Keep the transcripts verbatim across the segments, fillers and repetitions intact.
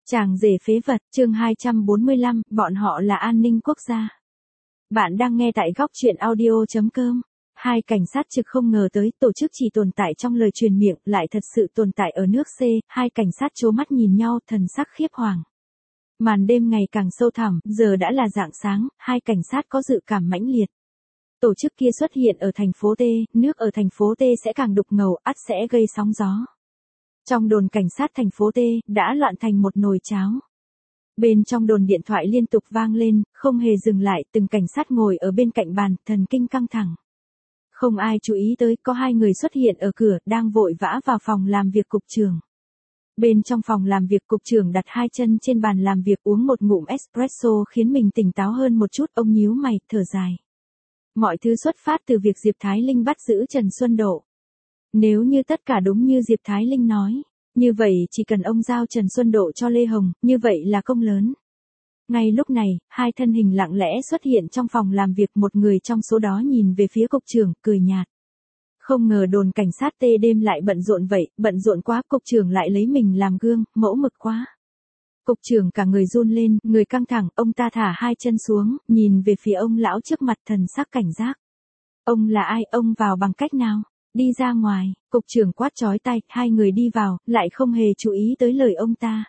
Chàng rể phế vật, chương hai trăm bốn mươi lăm, bọn họ là an ninh quốc gia. Bạn đang nghe tại góc truyện audio chấm com. Hai cảnh sát trực không ngờ tới, tổ chức chỉ tồn tại trong lời truyền miệng, lại thật sự tồn tại ở nước C, hai cảnh sát trố mắt nhìn nhau, thần sắc khiếp hoàng. Màn đêm ngày càng sâu thẳm, giờ đã là rạng sáng, hai cảnh sát có dự cảm mãnh liệt. Tổ chức kia xuất hiện ở thành phố T, nước ở thành phố T sẽ càng đục ngầu, ắt sẽ gây sóng gió. Trong đồn cảnh sát thành phố T, đã loạn thành một nồi cháo. Bên trong đồn điện thoại liên tục vang lên, không hề dừng lại, từng cảnh sát ngồi ở bên cạnh bàn, thần kinh căng thẳng. Không ai chú ý tới, có hai người xuất hiện ở cửa, đang vội vã vào phòng làm việc cục trưởng. Bên trong phòng làm việc cục trưởng đặt hai chân trên bàn làm việc uống một ngụm espresso khiến mình tỉnh táo hơn một chút, ông nhíu mày, thở dài. Mọi thứ xuất phát từ việc Diệp Thái Linh bắt giữ Trần Xuân Độ. Nếu như tất cả đúng như Diệp Thái Linh nói, như vậy chỉ cần ông giao Trần Xuân Độ cho Lê Hồng, như vậy là công lớn. Ngay lúc này, hai thân hình lặng lẽ xuất hiện trong phòng làm việc, một người trong số đó nhìn về phía cục trưởng, cười nhạt. Không ngờ đồn cảnh sát T đêm lại bận rộn vậy, bận rộn quá, cục trưởng lại lấy mình làm gương, mẫu mực quá. Cục trưởng cả người run lên, người căng thẳng, ông ta thả hai chân xuống, nhìn về phía ông lão trước mặt, thần sắc cảnh giác. Ông là ai, ông vào bằng cách nào? Đi ra ngoài, cục trưởng quát chói tai, hai người đi vào, lại không hề chú ý tới lời ông ta.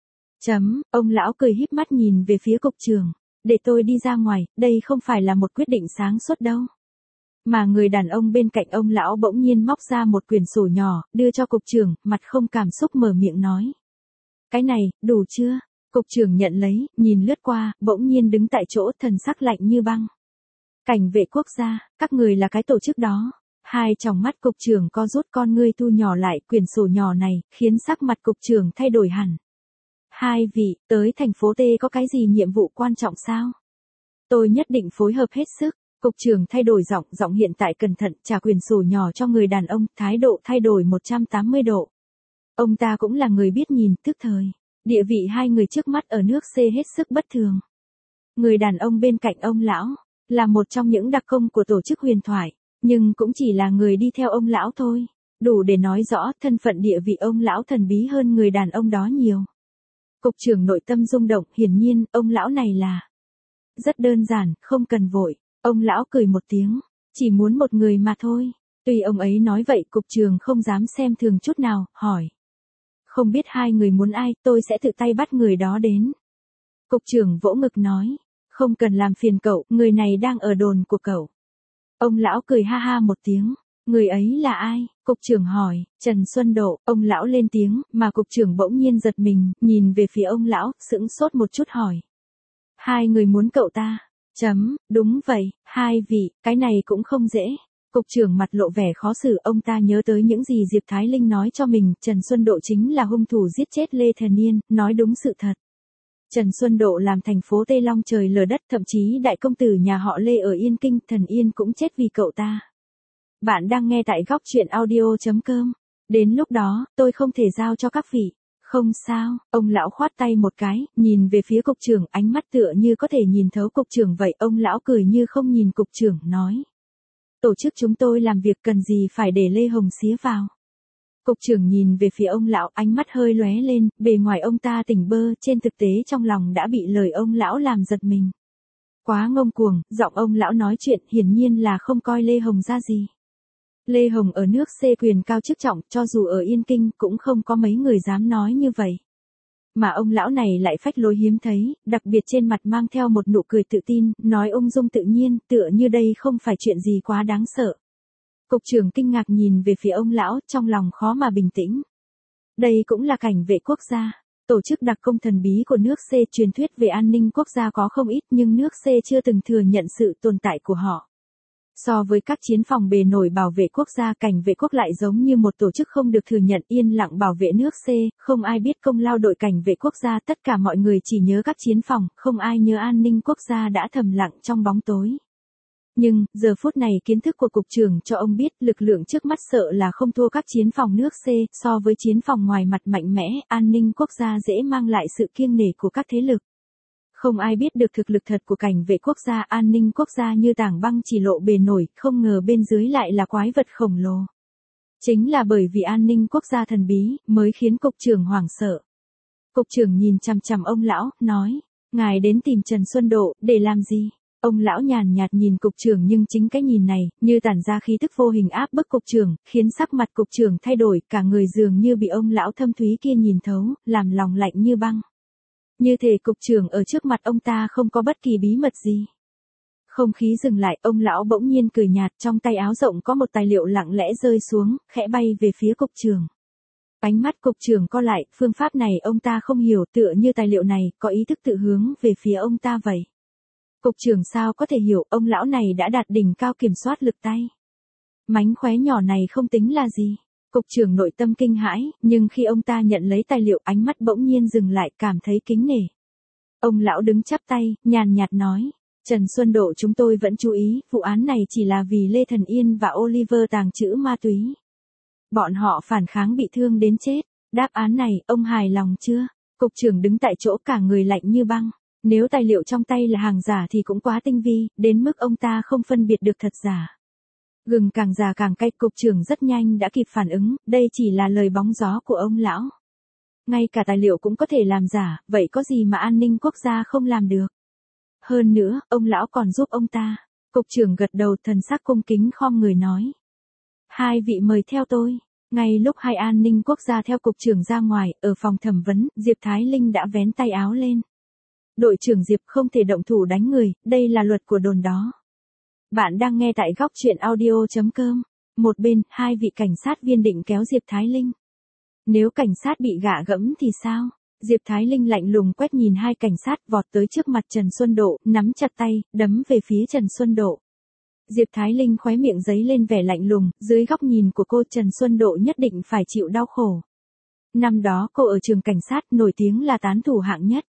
Chấm, ông lão cười híp mắt nhìn về phía cục trưởng. Để tôi đi ra ngoài, đây không phải là một quyết định sáng suốt đâu. Mà người đàn ông bên cạnh ông lão bỗng nhiên móc ra một quyển sổ nhỏ, đưa cho cục trưởng, mặt không cảm xúc mở miệng nói. Cái này, đủ chưa? Cục trưởng nhận lấy, nhìn lướt qua, bỗng nhiên đứng tại chỗ, thần sắc lạnh như băng. Cảnh vệ quốc gia, các người là cái tổ chức đó. Hai tròng mắt cục trưởng co rút, con ngươi thu nhỏ lại, quyển sổ nhỏ này, khiến sắc mặt cục trưởng thay đổi hẳn. Hai vị, tới thành phố T có cái gì nhiệm vụ quan trọng sao? Tôi nhất định phối hợp hết sức. Cục trưởng thay đổi giọng, giọng hiện tại cẩn thận, trả quyển sổ nhỏ cho người đàn ông, thái độ thay đổi một trăm tám mươi độ. Ông ta cũng là người biết nhìn, tức thời. Địa vị hai người trước mắt ở nước C hết sức bất thường. Người đàn ông bên cạnh ông lão, là một trong những đặc công của tổ chức huyền thoại. Nhưng cũng chỉ là người đi theo ông lão thôi, đủ để nói rõ thân phận địa vị ông lão thần bí hơn người đàn ông đó nhiều. Cục trưởng nội tâm rung động, hiển nhiên, ông lão này là... Rất đơn giản, không cần vội, ông lão cười một tiếng, chỉ muốn một người mà thôi. Tuy ông ấy nói vậy, cục trưởng không dám xem thường chút nào, hỏi. Không biết hai người muốn ai, tôi sẽ tự tay bắt người đó đến. Cục trưởng vỗ ngực nói, không cần làm phiền cậu, người này đang ở đồn của cậu. Ông lão cười ha ha một tiếng, người ấy là ai? Cục trưởng hỏi. Trần Xuân Độ, ông lão lên tiếng, mà cục trưởng bỗng nhiên giật mình, nhìn về phía ông lão, sững sốt một chút hỏi. Hai người muốn cậu ta? Chấm, đúng vậy, hai vị, cái này cũng không dễ. Cục trưởng mặt lộ vẻ khó xử, ông ta nhớ tới những gì Diệp Thái Linh nói cho mình, Trần Xuân Độ chính là hung thủ giết chết Lê Thần Yên, nói đúng sự thật. Trần Xuân Độ làm thành phố Tây long trời lở đất, thậm chí đại công tử nhà họ Lê ở Yên Kinh, Thần Yên cũng chết vì cậu ta. Bạn đang nghe tại góc truyện audio chấm com. Đến lúc đó, tôi không thể giao cho các vị. Không sao, ông lão khoát tay một cái, nhìn về phía cục trưởng, ánh mắt tựa như có thể nhìn thấu cục trưởng vậy, ông lão cười như không nhìn cục trưởng, nói. Tổ chức chúng tôi làm việc cần gì phải để Lê Hồng xía vào. Cục trưởng nhìn về phía ông lão, ánh mắt hơi lóe lên, bề ngoài ông ta tỉnh bơ, trên thực tế trong lòng đã bị lời ông lão làm giật mình. Quá ngông cuồng, giọng ông lão nói chuyện hiển nhiên là không coi Lê Hồng ra gì. Lê Hồng ở nước C quyền cao chức trọng, cho dù ở Yên Kinh cũng không có mấy người dám nói như vậy. Mà ông lão này lại phách lối hiếm thấy, đặc biệt trên mặt mang theo một nụ cười tự tin, nói ung dung tự nhiên, tựa như đây không phải chuyện gì quá đáng sợ. Cục trưởng kinh ngạc nhìn về phía ông lão, trong lòng khó mà bình tĩnh. Đây cũng là cảnh vệ quốc gia, tổ chức đặc công thần bí của nước C, truyền thuyết về an ninh quốc gia có không ít, nhưng nước C chưa từng thừa nhận sự tồn tại của họ. So với các chiến phòng bề nổi bảo vệ quốc gia, cảnh vệ quốc lại giống như một tổ chức không được thừa nhận, yên lặng bảo vệ nước C, không ai biết công lao đội cảnh vệ quốc gia, tất cả mọi người chỉ nhớ các chiến phòng, không ai nhớ an ninh quốc gia đã thầm lặng trong bóng tối. Nhưng, giờ phút này kiến thức của cục trưởng cho ông biết, lực lượng trước mắt sợ là không thua các chiến phòng nước C, so với chiến phòng ngoài mặt mạnh mẽ, an ninh quốc gia dễ mang lại sự kiêng nể của các thế lực. Không ai biết được thực lực thật của cảnh vệ quốc gia, an ninh quốc gia như tảng băng chỉ lộ bề nổi, không ngờ bên dưới lại là quái vật khổng lồ. Chính là bởi vì an ninh quốc gia thần bí, mới khiến cục trưởng hoảng sợ. Cục trưởng nhìn chằm chằm ông lão, nói, ngài đến tìm Trần Xuân Độ, để làm gì? Ông lão nhàn nhạt nhìn cục trưởng nhưng chính cái nhìn này, như tản ra khí tức vô hình áp bức cục trưởng, khiến sắc mặt cục trưởng thay đổi, cả người dường như bị ông lão thâm thúy kia nhìn thấu, làm lòng lạnh như băng. Như thể cục trưởng ở trước mặt ông ta không có bất kỳ bí mật gì. Không khí dừng lại, ông lão bỗng nhiên cười nhạt, trong tay áo rộng có một tài liệu lặng lẽ rơi xuống, khẽ bay về phía cục trưởng. Ánh mắt cục trưởng co lại, phương pháp này ông ta không hiểu, tựa như tài liệu này có ý thức tự hướng về phía ông ta vậy. Cục trưởng sao có thể hiểu, ông lão này đã đạt đỉnh cao kiểm soát lực tay. Mánh khóe nhỏ này không tính là gì. Cục trưởng nội tâm kinh hãi, nhưng khi ông ta nhận lấy tài liệu, ánh mắt bỗng nhiên dừng lại, cảm thấy kính nể. Ông lão đứng chắp tay, nhàn nhạt nói, Trần Xuân Độ, chúng tôi vẫn chú ý, vụ án này chỉ là vì Lê Thần Yên và Oliver tàng trữ ma túy. Bọn họ phản kháng bị thương đến chết. Đáp án này, ông hài lòng chưa? Cục trưởng đứng tại chỗ cả người lạnh như băng. Nếu tài liệu trong tay là hàng giả thì cũng quá tinh vi, đến mức ông ta không phân biệt được thật giả. Gừng càng già càng cay, cục trưởng rất nhanh đã kịp phản ứng, đây chỉ là lời bóng gió của ông lão. Ngay cả tài liệu cũng có thể làm giả, vậy có gì mà an ninh quốc gia không làm được? Hơn nữa, ông lão còn giúp ông ta. Cục trưởng gật đầu, thần sắc cung kính khom người nói. Hai vị mời theo tôi. Ngay lúc hai an ninh quốc gia theo cục trưởng ra ngoài, ở phòng thẩm vấn, Diệp Thái Linh đã vén tay áo lên. Đội trưởng Diệp không thể động thủ đánh người, đây là luật của đồn đó. Bạn đang nghe tại góc truyện audio chấm com. Một bên, hai vị cảnh sát viên định kéo Diệp Thái Linh. Nếu cảnh sát bị gạ gẫm thì sao? Diệp Thái Linh lạnh lùng quét nhìn hai cảnh sát, vọt tới trước mặt Trần Xuân Độ, nắm chặt tay, đấm về phía Trần Xuân Độ. Diệp Thái Linh khóe miệng giấy lên vẻ lạnh lùng, dưới góc nhìn của cô Trần Xuân Độ nhất định phải chịu đau khổ. Năm đó cô ở trường cảnh sát nổi tiếng là tán thủ hạng nhất.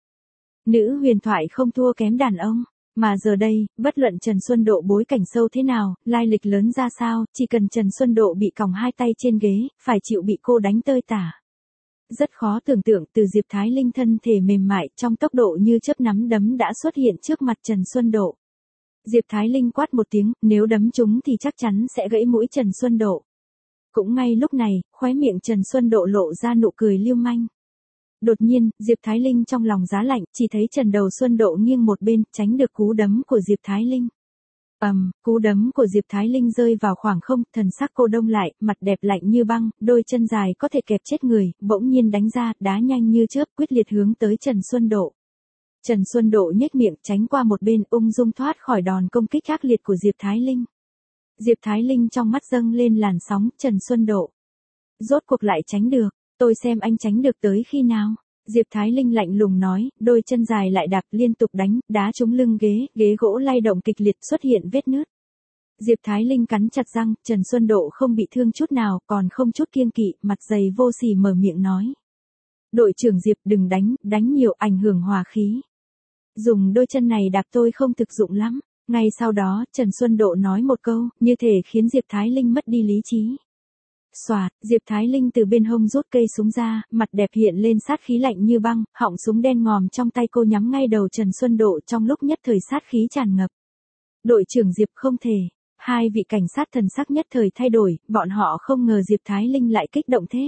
Nữ huyền thoại không thua kém đàn ông. Mà giờ đây, bất luận Trần Xuân Độ bối cảnh sâu thế nào, lai lịch lớn ra sao, chỉ cần Trần Xuân Độ bị còng hai tay trên ghế, phải chịu bị cô đánh tơi tả. Rất khó tưởng tượng, từ Diệp Thái Linh thân thể mềm mại trong tốc độ như chớp nắm đấm đã xuất hiện trước mặt Trần Xuân Độ. Diệp Thái Linh quát một tiếng, nếu đấm trúng thì chắc chắn sẽ gãy mũi Trần Xuân Độ. Cũng ngay lúc này, khóe miệng Trần Xuân Độ lộ ra nụ cười lưu manh. Đột nhiên, Diệp Thái Linh trong lòng giá lạnh, chỉ thấy Trần Đầu Xuân Độ nghiêng một bên, tránh được cú đấm của Diệp Thái Linh. Ầm, um, cú đấm của Diệp Thái Linh rơi vào khoảng không, thần sắc cô đông lại, mặt đẹp lạnh như băng, đôi chân dài có thể kẹp chết người, bỗng nhiên đánh ra, đá nhanh như chớp, quyết liệt hướng tới Trần Xuân Độ. Trần Xuân Độ nhếch miệng, tránh qua một bên, ung dung thoát khỏi đòn công kích ác liệt của Diệp Thái Linh. Diệp Thái Linh trong mắt dâng lên làn sóng, Trần Xuân Độ. Rốt cuộc lại tránh được, tôi xem anh tránh được tới khi nào. Diệp Thái Linh lạnh lùng nói, đôi chân dài lại đạp liên tục đánh, đá trúng lưng ghế, ghế gỗ lay động kịch liệt, xuất hiện vết nứt. Diệp Thái Linh cắn chặt răng, Trần Xuân Độ không bị thương chút nào, còn không chút kiêng kỵ, mặt dày vô sỉ mở miệng nói. Đội trưởng Diệp, đừng đánh, đánh nhiều ảnh hưởng hòa khí. Dùng đôi chân này đạp tôi không thực dụng lắm. Ngay sau đó, Trần Xuân Độ nói một câu, như thể khiến Diệp Thái Linh mất đi lý trí. Xoạt, Diệp Thái Linh từ bên hông rút cây súng ra, mặt đẹp hiện lên sát khí lạnh như băng, họng súng đen ngòm trong tay cô nhắm ngay đầu Trần Xuân Độ, trong lúc nhất thời sát khí tràn ngập. Đội trưởng Diệp không thể. Hai vị cảnh sát thần sắc nhất thời thay đổi, bọn họ không ngờ Diệp Thái Linh lại kích động thế.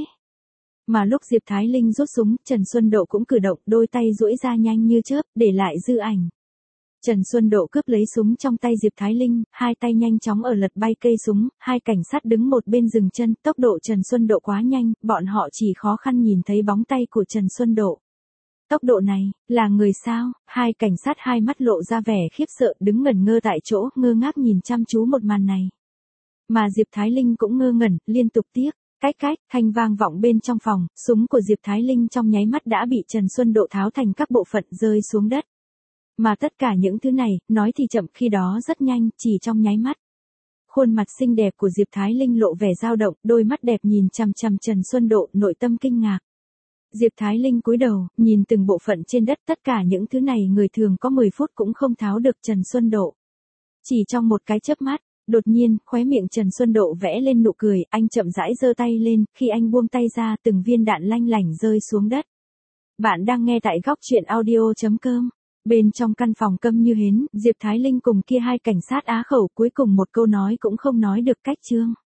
Mà lúc Diệp Thái Linh rút súng, Trần Xuân Độ cũng cử động, đôi tay duỗi ra nhanh như chớp, để lại dư ảnh. Trần Xuân Độ cướp lấy súng trong tay Diệp Thái Linh, hai tay nhanh chóng ở lật bay cây súng, hai cảnh sát đứng một bên dừng chân, tốc độ Trần Xuân Độ quá nhanh, bọn họ chỉ khó khăn nhìn thấy bóng tay của Trần Xuân Độ. Tốc độ này, là người sao? Hai cảnh sát hai mắt lộ ra vẻ khiếp sợ, đứng ngẩn ngơ tại chỗ, ngơ ngác nhìn chăm chú một màn này. Mà Diệp Thái Linh cũng ngơ ngẩn, liên tục tiếc. Cách cách, thanh vang vọng bên trong phòng, súng của Diệp Thái Linh trong nháy mắt đã bị Trần Xuân Độ tháo thành các bộ phận rơi xuống đất. Mà tất cả những thứ này, nói thì chậm khi đó rất nhanh, chỉ trong nháy mắt. Khuôn mặt xinh đẹp của Diệp Thái Linh lộ vẻ dao động, đôi mắt đẹp nhìn chằm chằm Trần Xuân Độ, nội tâm kinh ngạc. Diệp Thái Linh cúi đầu, nhìn từng bộ phận trên đất, tất cả những thứ này người thường có mười phút cũng không tháo được Trần Xuân Độ. Chỉ trong một cái chớp mắt, đột nhiên, khóe miệng Trần Xuân Độ vẽ lên nụ cười, anh chậm rãi giơ tay lên, khi anh buông tay ra, từng viên đạn lanh lảnh rơi xuống đất. Bạn đang nghe tại góc truyện audio chấm com. Bên trong căn phòng câm như hến, Diệp Thái Linh cùng kia hai cảnh sát á khẩu cuối cùng một câu nói cũng không nói được cách chương.